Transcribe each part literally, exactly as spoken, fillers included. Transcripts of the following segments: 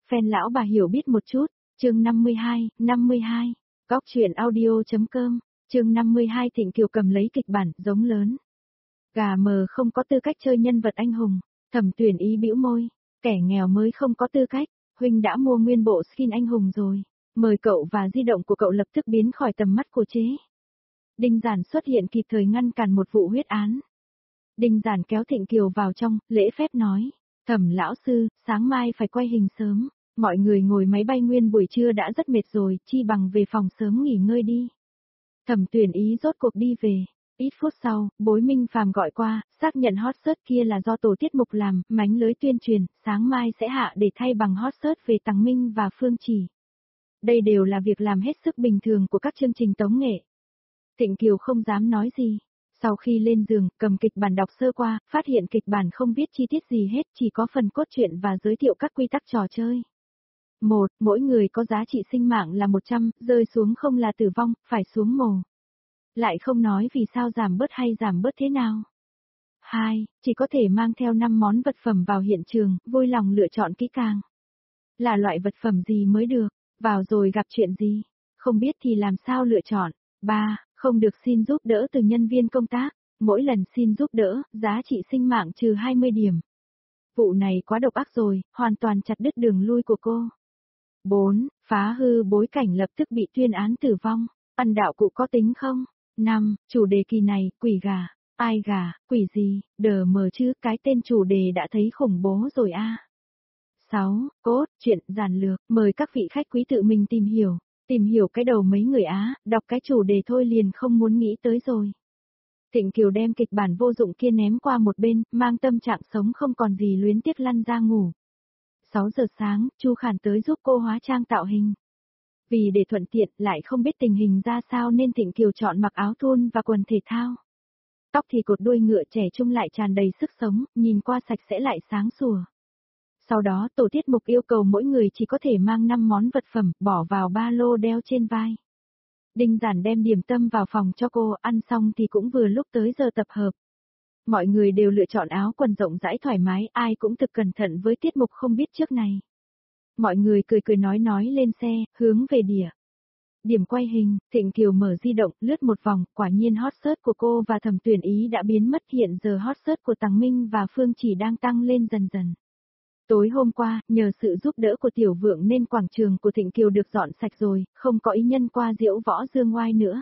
Fan lão bà hiểu biết một chút, chương năm mươi hai, năm mươi hai, góc chuyện audio.com, chương năm mươi hai Thịnh Kiều cầm lấy kịch bản, giống lớn. Gà mờ không có tư cách chơi nhân vật anh hùng, Thẩm Tuyển Ý bĩu môi, kẻ nghèo mới không có tư cách, huynh đã mua nguyên bộ skin anh hùng rồi, mời cậu và di động của cậu lập tức biến khỏi tầm mắt của chế. Đinh Giản xuất hiện kịp thời ngăn cản một vụ huyết án. Đinh Giản kéo Thịnh Kiều vào trong, lễ phép nói, Thẩm lão sư, sáng mai phải quay hình sớm, mọi người ngồi máy bay nguyên buổi trưa đã rất mệt rồi, chi bằng về phòng sớm nghỉ ngơi đi. Thẩm Tuyển Ý rốt cuộc đi về, ít phút sau, Bối Minh Phàm gọi qua, xác nhận hot search kia là do tổ tiết mục làm, mánh lưới tuyên truyền, sáng mai sẽ hạ để thay bằng hot search về Tằng Minh và Phương Chỉ. Đây đều là việc làm hết sức bình thường của các chương trình tống nghệ. Thịnh Kiều không dám nói gì. Sau khi lên giường, cầm kịch bản đọc sơ qua, phát hiện kịch bản không viết chi tiết gì hết, chỉ có phần cốt truyện và giới thiệu các quy tắc trò chơi. Một, mỗi người có giá trị sinh mạng là một trăm, rơi xuống không là tử vong, phải xuống mồ. Lại không nói vì sao giảm bớt hay giảm bớt thế nào. Hai, chỉ có thể mang theo năm món vật phẩm vào hiện trường, vui lòng lựa chọn kỹ càng. Là loại vật phẩm gì mới được, vào rồi gặp chuyện gì, không biết thì làm sao lựa chọn. Ba, không được xin giúp đỡ từ nhân viên công tác, mỗi lần xin giúp đỡ, giá trị sinh mạng trừ hai mươi điểm. Vụ này quá độc ác rồi, hoàn toàn chặt đứt đường lui của cô. Bốn, phá hư bối cảnh lập tức bị tuyên án tử vong, ăn đạo cụ có tính không? Năm, chủ đề kỳ này, quỷ gà, ai gà, quỷ gì, đờ mờ chứ, cái tên chủ đề đã thấy khủng bố rồi a. À. Sáu, cốt, chuyện, giản lược, mời các vị khách quý tự mình tìm hiểu. Tìm hiểu cái đầu mấy người Á, đọc cái chủ đề thôi liền không muốn nghĩ tới rồi. Thịnh Kiều đem kịch bản vô dụng kia ném qua một bên, mang tâm trạng sống không còn gì luyến tiếc lăn ra ngủ. sáu giờ sáng, Chu Khản tới giúp cô hóa trang tạo hình. Vì để thuận tiện, lại không biết tình hình ra sao nên Thịnh Kiều chọn mặc áo thun và quần thể thao. Tóc thì cột đuôi ngựa trẻ trung lại tràn đầy sức sống, nhìn qua sạch sẽ lại sáng sủa. Sau đó tổ tiết mục yêu cầu mỗi người chỉ có thể mang năm món vật phẩm, bỏ vào ba lô đeo trên vai. Đinh Giản đem điểm tâm vào phòng cho cô, ăn xong thì cũng vừa lúc tới giờ tập hợp. Mọi người đều lựa chọn áo quần rộng rãi thoải mái, ai cũng thực cẩn thận với tiết mục không biết trước này. Mọi người cười cười nói nói lên xe, hướng về địa. Điểm quay hình, Thịnh Kiều mở di động, lướt một vòng, quả nhiên hot search của cô và Thẩm Tuyển Ý đã biến mất, hiện giờ hot search của Tằng Minh và Phương Chỉ đang tăng lên dần dần. Tối hôm qua, nhờ sự giúp đỡ của Tiểu Vượng nên quảng trường của Thịnh Kiều được dọn sạch rồi, không có ý nhân qua diễu võ dương oai nữa.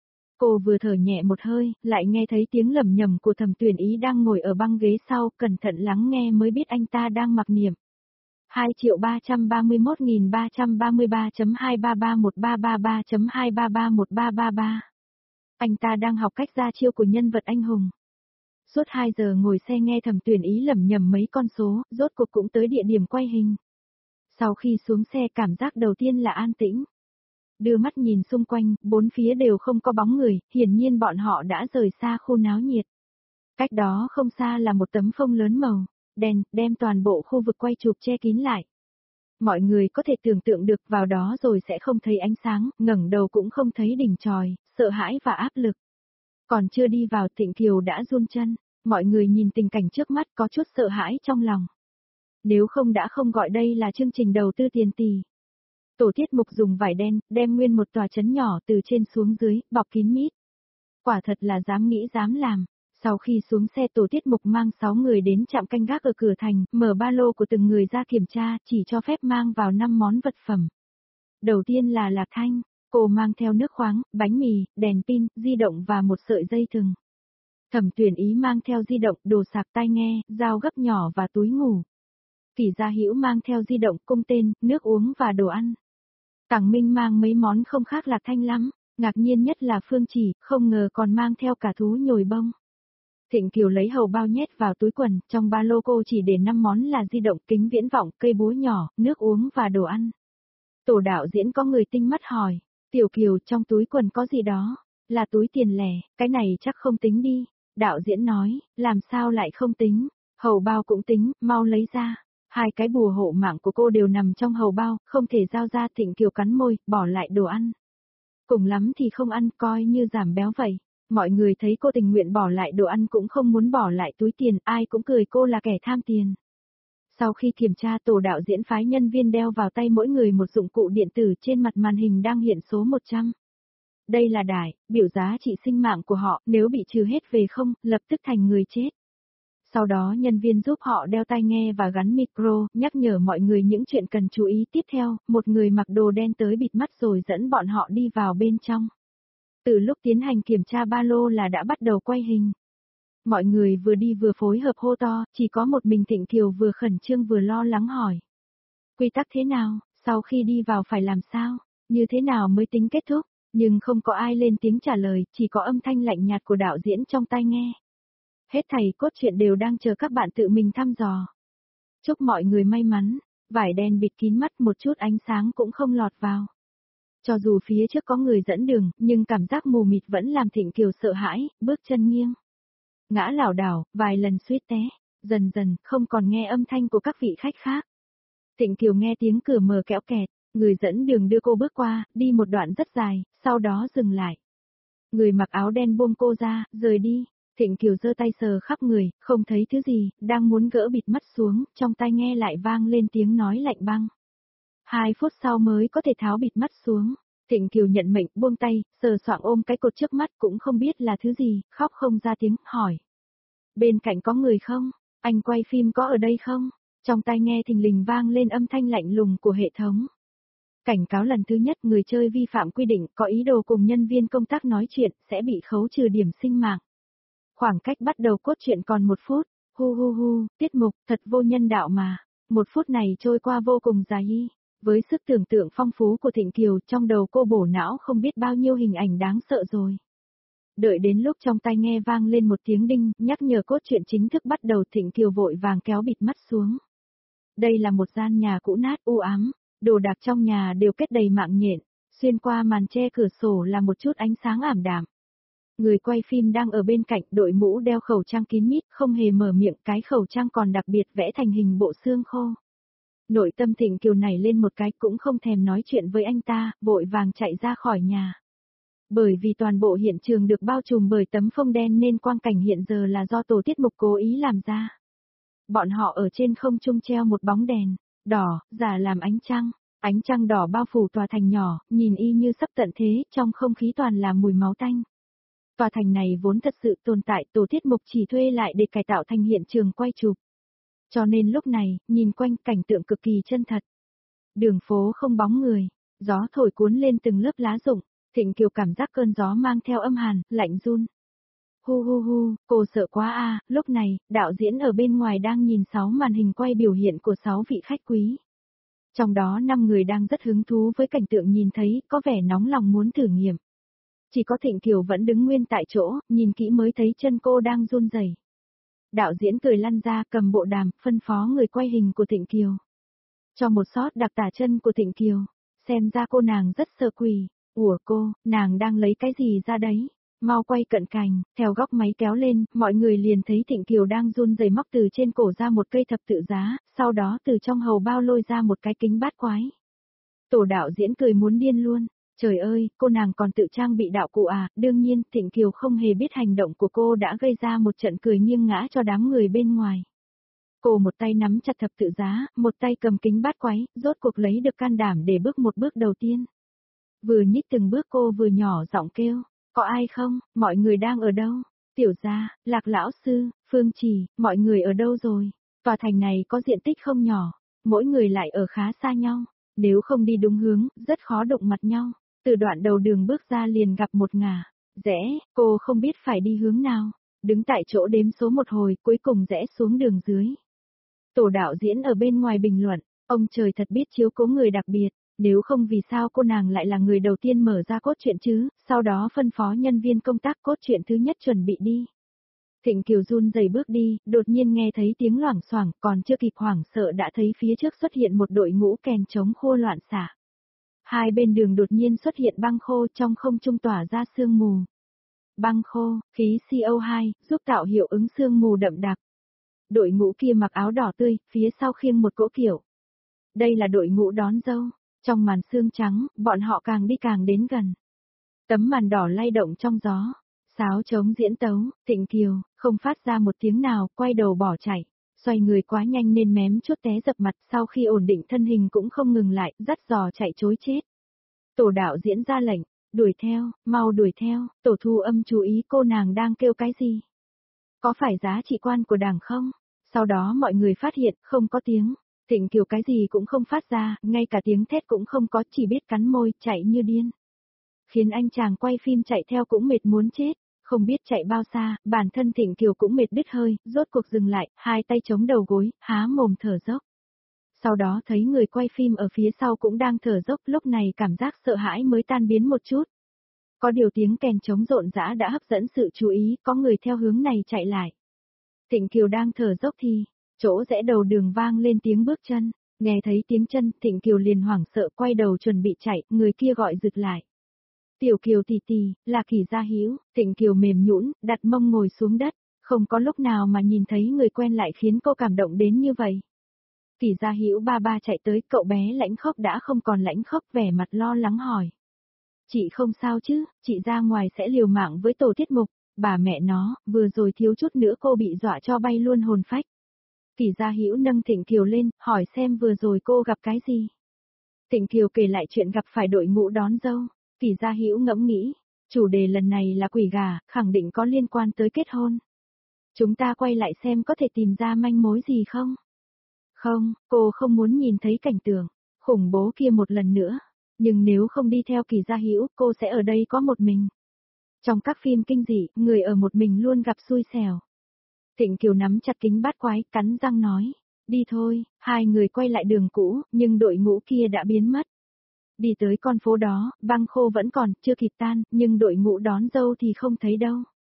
Cô vừa thở nhẹ một hơi, lại nghe thấy tiếng lẩm nhẩm của Thẩm Tuyển Ý đang ngồi ở băng ghế sau, cẩn thận lắng nghe mới biết anh ta đang mặc niệm. hai triệu ba trăm ba mươi mốt nghìn ba trăm ba mươi ba chấm hai ba ba một ba ba ba chấm hai ba ba một ba ba ba. Anh ta đang học cách ra chiêu của nhân vật anh hùng. Suốt hai giờ ngồi xe nghe Thẩm Tuyển Ý lẩm nhẩm mấy con số, rốt cuộc cũng tới địa điểm quay hình. Sau khi xuống xe cảm giác đầu tiên là an tĩnh. Đưa mắt nhìn xung quanh, bốn phía đều không có bóng người, hiển nhiên bọn họ đã rời xa khu náo nhiệt. Cách đó không xa là một tấm phông lớn màu, đèn, đem toàn bộ khu vực quay chụp che kín lại. Mọi người có thể tưởng tượng được vào đó rồi sẽ không thấy ánh sáng, ngẩng đầu cũng không thấy đỉnh chòi, sợ hãi và áp lực. Còn chưa đi vào Thịnh Kiều đã run chân, mọi người nhìn tình cảnh trước mắt có chút sợ hãi trong lòng. Nếu không đã không gọi đây là chương trình đầu tư tiền tỷ. Tổ tiết mục dùng vải đen, đem nguyên một tòa trấn nhỏ từ trên xuống dưới, bọc kín mít. Quả thật là dám nghĩ dám làm. Sau khi xuống xe tổ tiết mục mang sáu người đến trạm canh gác ở cửa thành, mở ba lô của từng người ra kiểm tra, chỉ cho phép mang vào năm món vật phẩm. Đầu tiên là Lạc Thanh. Cô mang theo nước khoáng, bánh mì, đèn pin, di động và một sợi dây thừng. Thẩm Tuyển Ý mang theo di động, đồ sạc tai nghe, dao gấp nhỏ và túi ngủ. Phỉ Gia Hữu mang theo di động, cung tên, nước uống và đồ ăn. Tằng Minh mang mấy món không khác Lạc Thanh lắm, ngạc nhiên nhất là Phương Chỉ, không ngờ còn mang theo cả thú nhồi bông. Thịnh Kiều lấy hầu bao nhét vào túi quần, trong ba lô cô chỉ để năm món là di động, kính viễn vọng, cây búa nhỏ, nước uống và đồ ăn. Tổ đạo diễn có người tinh mắt hỏi. Tiểu Kiều, trong túi quần có gì đó? Là túi tiền lẻ, cái này chắc không tính đi. Đạo diễn nói, làm sao lại không tính? Hầu bao cũng tính, mau lấy ra. Hai cái bùa hộ mạng của cô đều nằm trong hầu bao, không thể giao ra. Thịnh Kiều cắn môi, bỏ lại đồ ăn. Cùng lắm thì không ăn, coi như giảm béo vậy. Mọi người thấy cô tình nguyện bỏ lại đồ ăn cũng không muốn bỏ lại túi tiền, ai cũng cười cô là kẻ tham tiền. Sau khi kiểm tra tổ đạo diễn phái nhân viên đeo vào tay mỗi người một dụng cụ điện tử, trên mặt màn hình đang hiện số một trăm. Đây là đài, biểu giá trị sinh mạng của họ, nếu bị trừ hết về không, lập tức thành người chết. Sau đó nhân viên giúp họ đeo tai nghe và gắn micro, nhắc nhở mọi người những chuyện cần chú ý. Tiếp theo, một người mặc đồ đen tới bịt mắt rồi dẫn bọn họ đi vào bên trong. Từ lúc tiến hành kiểm tra ba lô là đã bắt đầu quay hình. Mọi người vừa đi vừa phối hợp hô to, chỉ có một mình Thịnh Kiều vừa khẩn trương vừa lo lắng hỏi. Quy tắc thế nào, sau khi đi vào phải làm sao, như thế nào mới tính kết thúc, nhưng không có ai lên tiếng trả lời, chỉ có âm thanh lạnh nhạt của đạo diễn trong tai nghe. Hết thảy cốt truyện đều đang chờ các bạn tự mình thăm dò. Chúc mọi người may mắn, vải đen bịt kín mắt, một chút ánh sáng cũng không lọt vào. Cho dù phía trước có người dẫn đường, nhưng cảm giác mù mịt vẫn làm Thịnh Kiều sợ hãi, bước chân nghiêng. Ngã lảo đảo, vài lần suýt té, dần dần, không còn nghe âm thanh của các vị khách khác. Thịnh Kiều nghe tiếng cửa mở kéo kẹt, người dẫn đường đưa cô bước qua, đi một đoạn rất dài, sau đó dừng lại. Người mặc áo đen buông cô ra, rời đi. Thịnh Kiều giơ tay sờ khắp người, không thấy thứ gì, đang muốn gỡ bịt mắt xuống, trong tai nghe lại vang lên tiếng nói lạnh băng. Hai phút sau mới có thể tháo bịt mắt xuống. Thịnh Kiều nhận mệnh, buông tay, sờ soạng ôm cái cột trước mắt, cũng không biết là thứ gì, khóc không ra tiếng, hỏi. Bên cạnh có người không? Anh quay phim có ở đây không? Trong tai nghe thình lình vang lên âm thanh lạnh lùng của hệ thống. Cảnh cáo lần thứ nhất, người chơi vi phạm quy định, có ý đồ cùng nhân viên công tác nói chuyện, sẽ bị khấu trừ điểm sinh mạng. Khoảng cách bắt đầu cốt truyện còn một phút, hu hu hu, tiết mục, thật vô nhân đạo mà. Một phút này trôi qua vô cùng dài. Với sức tưởng tượng phong phú của Thịnh Kiều, trong đầu cô bổ não không biết bao nhiêu hình ảnh đáng sợ rồi. Đợi đến lúc trong tai nghe vang lên một tiếng đinh, nhắc nhở cốt truyện chính thức bắt đầu, Thịnh Kiều vội vàng kéo bịt mắt xuống. Đây là một gian nhà cũ nát u ám, đồ đạc trong nhà đều kết đầy mạng nhện, xuyên qua màn che cửa sổ là một chút ánh sáng ảm đạm. Người quay phim đang ở bên cạnh, đội mũ đeo khẩu trang kín mít, không hề mở miệng, cái khẩu trang còn đặc biệt vẽ thành hình bộ xương khô. Nội tâm Thịnh Kiều này lên một cái, cũng không thèm nói chuyện với anh ta, vội vàng chạy ra khỏi nhà. Bởi vì toàn bộ hiện trường được bao trùm bởi tấm phông đen nên quang cảnh hiện giờ là do tổ tiết mục cố ý làm ra. Bọn họ ở trên không trung treo một bóng đèn, đỏ, giả làm ánh trăng. Ánh trăng đỏ bao phủ tòa thành nhỏ, nhìn y như sắp tận thế, trong không khí toàn là mùi máu tanh. Tòa thành này vốn thật sự tồn tại, tổ tiết mục chỉ thuê lại để cải tạo thành hiện trường quay chụp. Cho nên lúc này, nhìn quanh cảnh tượng cực kỳ chân thật. Đường phố không bóng người, gió thổi cuốn lên từng lớp lá rụng, Thịnh Kiều cảm giác cơn gió mang theo âm hàn, lạnh run. Hu hu hu, cô sợ quá a. Lúc này, đạo diễn ở bên ngoài đang nhìn sáu màn hình quay biểu hiện của sáu vị khách quý. Trong đó năm người đang rất hứng thú với cảnh tượng nhìn thấy, có vẻ nóng lòng muốn thử nghiệm. Chỉ có Thịnh Kiều vẫn đứng nguyên tại chỗ, nhìn kỹ mới thấy chân cô đang run rẩy. Đạo diễn cười lăn ra, cầm bộ đàm, phân phó người quay hình của Thịnh Kiều. Cho một shot đặc tả chân của Thịnh Kiều, xem ra cô nàng rất sợ quỷ. Ủa cô, nàng đang lấy cái gì ra đấy? Mau quay cận cảnh, theo góc máy kéo lên, mọi người liền thấy Thịnh Kiều đang run rẩy móc từ trên cổ ra một cây thập tự giá, sau đó từ trong hầu bao lôi ra một cái kính bát quái. Tổ đạo diễn cười muốn điên luôn. Trời ơi, cô nàng còn tự trang bị đạo cụ à, đương nhiên, Thịnh Kiều không hề biết hành động của cô đã gây ra một trận cười nghiêng ngã cho đám người bên ngoài. Cô một tay nắm chặt thập tự giá, một tay cầm kính bát quái, rốt cuộc lấy được can đảm để bước một bước đầu tiên. Vừa nhích từng bước cô vừa nhỏ giọng kêu, có ai không, mọi người đang ở đâu? Tiểu gia, Lạc lão sư, Phương Trì, mọi người ở đâu rồi? Tòa thành này có diện tích không nhỏ, mỗi người lại ở khá xa nhau, nếu không đi đúng hướng, rất khó đụng mặt nhau. Từ đoạn đầu đường bước ra liền gặp một ngả, rẽ, cô không biết phải đi hướng nào, đứng tại chỗ đếm số một hồi, cuối cùng rẽ xuống đường dưới. Tổ đạo diễn ở bên ngoài bình luận, ông trời thật biết chiếu cố người đặc biệt, nếu không vì sao cô nàng lại là người đầu tiên mở ra cốt truyện chứ, sau đó phân phó nhân viên công tác cốt truyện thứ nhất chuẩn bị đi. Thịnh Kiều run rẩy bước đi, đột nhiên nghe thấy tiếng loảng xoảng, còn chưa kịp hoảng sợ đã thấy phía trước xuất hiện một đội ngũ kèn trống khô loạn xạ. Hai bên đường đột nhiên xuất hiện băng khô, trong không trung tỏa ra sương mù. Băng khô, khí C O hai, giúp tạo hiệu ứng sương mù đậm đặc. Đội ngũ kia mặc áo đỏ tươi, phía sau khiêng một cỗ kiệu. Đây là đội ngũ đón dâu. Trong màn sương trắng, bọn họ càng đi càng đến gần. Tấm màn đỏ lay động trong gió. Sáo trống diễn tấu, Thịnh Kiều, không phát ra một tiếng nào, quay đầu bỏ chạy. Xoay người quá nhanh nên mém chút té dập mặt, sau khi ổn định thân hình cũng không ngừng lại, dắt giò chạy trối chết. Tổ đạo diễn ra lệnh, đuổi theo, mau đuổi theo, tổ thu âm chú ý cô nàng đang kêu cái gì. Có phải giá trị quan của đảng không? Sau đó mọi người phát hiện, không có tiếng. Thịnh Kiều cái gì cũng không phát ra, ngay cả tiếng thét cũng không có, chỉ biết cắn môi, chạy như điên. Khiến anh chàng quay phim chạy theo cũng mệt muốn chết, không biết chạy bao xa, bản thân Thịnh Kiều cũng mệt đứt hơi, rốt cuộc dừng lại, hai tay chống đầu gối, há mồm thở dốc. Sau đó thấy người quay phim ở phía sau cũng đang thở dốc, lúc này cảm giác sợ hãi mới tan biến một chút. Có điều tiếng kèn trống rộn rã đã hấp dẫn sự chú ý, có người theo hướng này chạy lại. Thịnh Kiều đang thở dốc thì, chỗ rẽ đầu đường vang lên tiếng bước chân, nghe thấy tiếng chân, Thịnh Kiều liền hoảng sợ quay đầu chuẩn bị chạy, người kia gọi giựt lại. Tiểu Kiều tỷ tỷ, là Kỷ Gia Hữu. Thịnh Kiều mềm nhũn, đặt mông ngồi xuống đất, không có lúc nào mà nhìn thấy người quen lại khiến cô cảm động đến như vậy. Kỷ Gia Hữu ba ba chạy tới, cậu bé lãnh khốc đã không còn lãnh khốc, vẻ mặt lo lắng hỏi. Chị không sao chứ, chị ra ngoài sẽ liều mạng với tổ tiết mục, bà mẹ nó, vừa rồi thiếu chút nữa cô bị dọa cho bay luôn hồn phách. Kỷ Gia Hữu nâng Thịnh Kiều lên, hỏi xem vừa rồi cô gặp cái gì. Thịnh Kiều kể lại chuyện gặp phải đội ngũ đón dâu. Kỷ Gia Hữu ngẫm nghĩ, chủ đề lần này là quỷ gà, khẳng định có liên quan tới kết hôn. Chúng ta quay lại xem có thể tìm ra manh mối gì không? Không, cô không muốn nhìn thấy cảnh tượng khủng bố kia một lần nữa. Nhưng nếu không đi theo Kỷ Gia Hữu, cô sẽ ở đây có một mình. Trong các phim kinh dị, người ở một mình luôn gặp xui xẻo. Thịnh Kiều nắm chặt kính bát quái, cắn răng nói, đi thôi, hai người quay lại đường cũ, nhưng đội ngũ kia đã biến mất. Đi tới con phố đó, băng khô vẫn còn, chưa kịp tan, nhưng đội ngũ đón dâu thì không thấy đâu.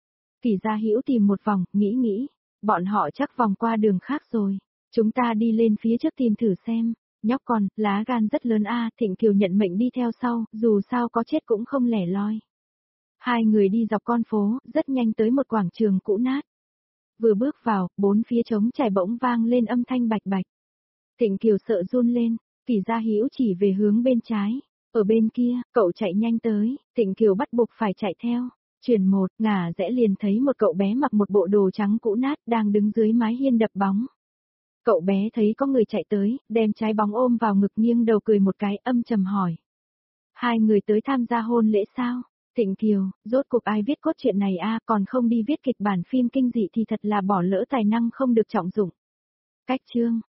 Kỷ Gia Hữu tìm một vòng, nghĩ nghĩ, bọn họ chắc vòng qua đường khác rồi. Chúng ta đi lên phía trước tìm thử xem. Nhóc con, lá gan rất lớn a. Thịnh Kiều nhận mệnh đi theo sau, dù sao có chết cũng không lẻ loi. Hai người đi dọc con phố, rất nhanh tới một quảng trường cũ nát. Vừa bước vào, bốn phía trống trải bỗng vang lên âm thanh bạch bạch. Thịnh Kiều sợ run lên, Kỷ Gia Hữu chỉ về hướng bên trái. Ở bên kia, cậu chạy nhanh tới, Thịnh Kiều bắt buộc phải chạy theo. Chuyển một, ngả rẽ liền thấy một cậu bé mặc một bộ đồ trắng cũ nát đang đứng dưới mái hiên đập bóng. Cậu bé thấy có người chạy tới, đem trái bóng ôm vào ngực nghiêng đầu cười một cái, âm trầm hỏi. Hai người tới tham gia hôn lễ sao? Thịnh Kiều, rốt cuộc ai viết cốt truyện này a, còn không đi viết kịch bản phim kinh dị thì thật là bỏ lỡ tài năng không được trọng dụng. Cách chương